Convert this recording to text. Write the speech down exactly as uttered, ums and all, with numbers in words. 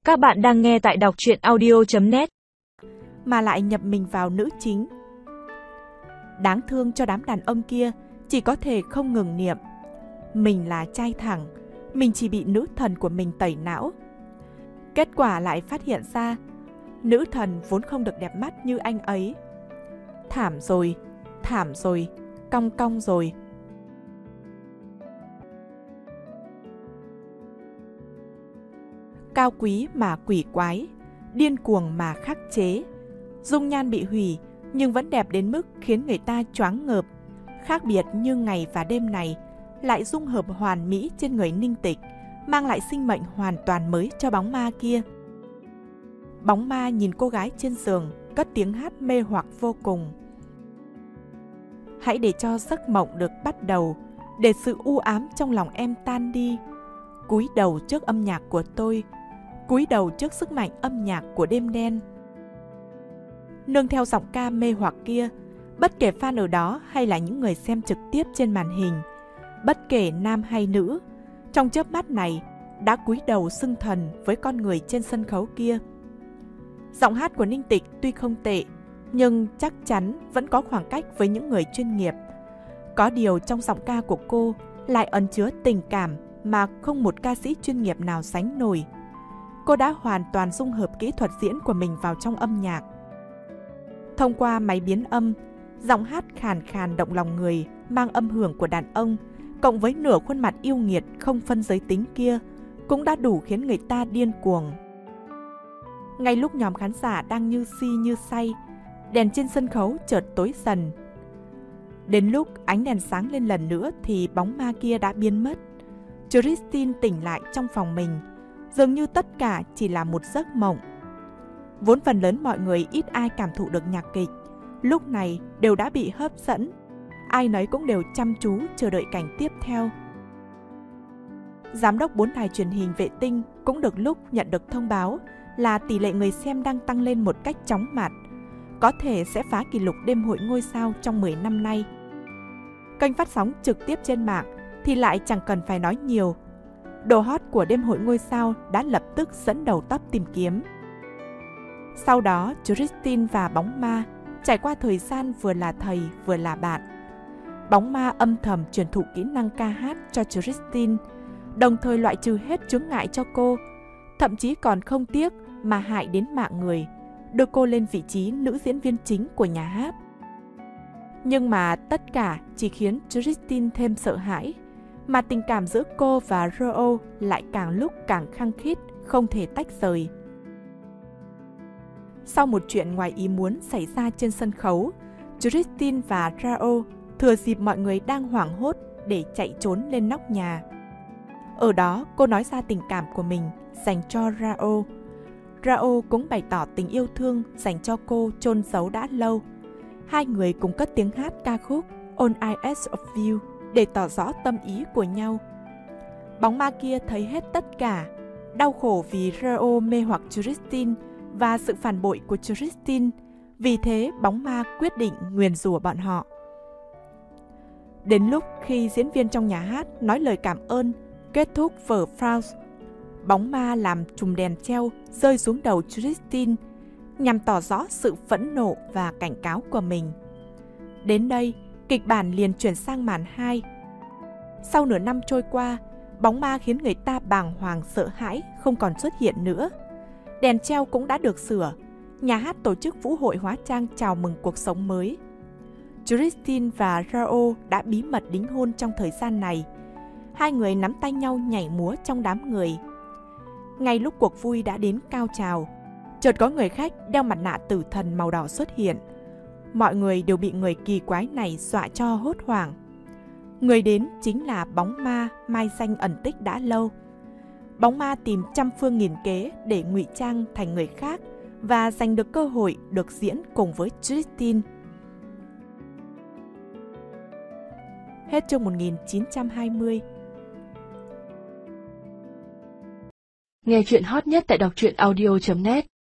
Các bạn đang nghe tại đọc truyện audio chấm net. Mà lại nhập mình vào nữ chính. Đáng thương cho đám đàn ông kia, chỉ có thể không ngừng niệm: mình là trai thẳng, mình chỉ bị nữ thần của mình tẩy não. Kết quả lại phát hiện ra, nữ thần vốn không được đẹp mắt như anh ấy. Thảm rồi, thảm rồi, cong cong rồi. Cao quý mà quỷ quái, điên cuồng mà khắc chế. Dung nhan bị hủy nhưng vẫn đẹp đến mức khiến người ta choáng ngợp. Khác biệt như ngày và đêm này lại dung hợp hoàn mỹ trên người Ninh Tịch, mang lại sinh mệnh hoàn toàn mới cho bóng ma kia. Bóng ma nhìn cô gái trên giường, cất tiếng hát mê hoặc vô cùng. Hãy để cho giấc mộng được bắt đầu, để sự u ám trong lòng em tan đi. Cúi đầu trước âm nhạc của tôi, cúi đầu trước sức mạnh âm nhạc của đêm đen. Nương theo giọng ca mê hoặc kia, bất kể fan ở đó hay là những người xem trực tiếp trên màn hình, bất kể nam hay nữ, trong chớp mắt này đã cúi đầu xưng thần với con người trên sân khấu kia. Giọng hát của Ninh Tịch tuy không tệ, nhưng chắc chắn vẫn có khoảng cách với những người chuyên nghiệp. Có điều trong giọng ca của cô lại ẩn chứa tình cảm mà không một ca sĩ chuyên nghiệp nào sánh nổi. Cô đã hoàn toàn dung hợp kỹ thuật diễn của mình vào trong âm nhạc. Thông qua máy biến âm, giọng hát khàn khàn động lòng người, mang âm hưởng của đàn ông, cộng với nửa khuôn mặt yêu nghiệt không phân giới tính kia, cũng đã đủ khiến người ta điên cuồng. Ngay lúc nhóm khán giả đang như si như say, đèn trên sân khấu chợt tối dần. Đến lúc ánh đèn sáng lên lần nữa thì bóng ma kia đã biến mất. Christine tỉnh lại trong phòng mình, dường như tất cả chỉ là một giấc mộng. Vốn phần lớn mọi người ít ai cảm thụ được nhạc kịch, lúc này đều đã bị hấp dẫn. Ai nấy cũng đều chăm chú chờ đợi cảnh tiếp theo. Giám đốc bốn đài truyền hình vệ tinh cũng được lúc nhận được thông báo là tỷ lệ người xem đang tăng lên một cách chóng mặt, có thể sẽ phá kỷ lục đêm hội ngôi sao trong mười năm nay. Kênh phát sóng trực tiếp trên mạng thì lại chẳng cần phải nói nhiều. Độ hot của đêm hội ngôi sao đã lập tức dẫn đầu top tìm kiếm. Sau đó, Christine và bóng ma trải qua thời gian vừa là thầy vừa là bạn. Bóng ma âm thầm truyền thụ kỹ năng ca hát cho Christine, đồng thời loại trừ hết chướng ngại cho cô, thậm chí còn không tiếc mà hại đến mạng người, đưa cô lên vị trí nữ diễn viên chính của nhà hát. Nhưng mà tất cả chỉ khiến Christine thêm sợ hãi, mà tình cảm giữa cô và Ro lại càng lúc càng khăng khít, không thể tách rời. Sau một chuyện ngoài ý muốn xảy ra trên sân khấu, Christine và Rao thừa dịp mọi người đang hoảng hốt để chạy trốn lên nóc nhà. Ở đó cô nói ra tình cảm của mình dành cho Rao. Rao cũng bày tỏ tình yêu thương dành cho cô chôn giấu đã lâu. Hai người cùng cất tiếng hát ca khúc On Eyes of You để tỏ rõ tâm ý của nhau. Bóng ma kia thấy hết tất cả, đau khổ vì Rao mê hoặc Christine và sự phản bội của Christine. Vì thế bóng ma quyết định nguyền rủa bọn họ. Đến lúc khi diễn viên trong nhà hát nói lời cảm ơn kết thúc vở Faust, bóng ma làm chùm đèn treo rơi xuống đầu Christine nhằm tỏ rõ sự phẫn nộ và cảnh cáo của mình. Đến đây, kịch bản liền chuyển sang màn hai. Sau nửa năm trôi qua, bóng ma khiến người ta bàng hoàng sợ hãi không còn xuất hiện nữa. Đèn treo cũng đã được sửa. Nhà hát tổ chức vũ hội hóa trang chào mừng cuộc sống mới. Christine và Rao đã bí mật đính hôn trong thời gian này. Hai người nắm tay nhau nhảy múa trong đám người. Ngay lúc cuộc vui đã đến cao trào, chợt có người khách đeo mặt nạ tử thần màu đỏ xuất hiện. Mọi người đều bị người kỳ quái này dọa cho hốt hoảng. Người đến chính là bóng ma mai danh ẩn tích đã lâu. Bóng ma tìm trăm phương nghìn kế để ngụy trang thành người khác và giành được cơ hội được diễn cùng với Christine. Hết chương một nghìn chín trăm hai mươi. Nghe chuyện hot nhất tại đọc truyện audio chấm net.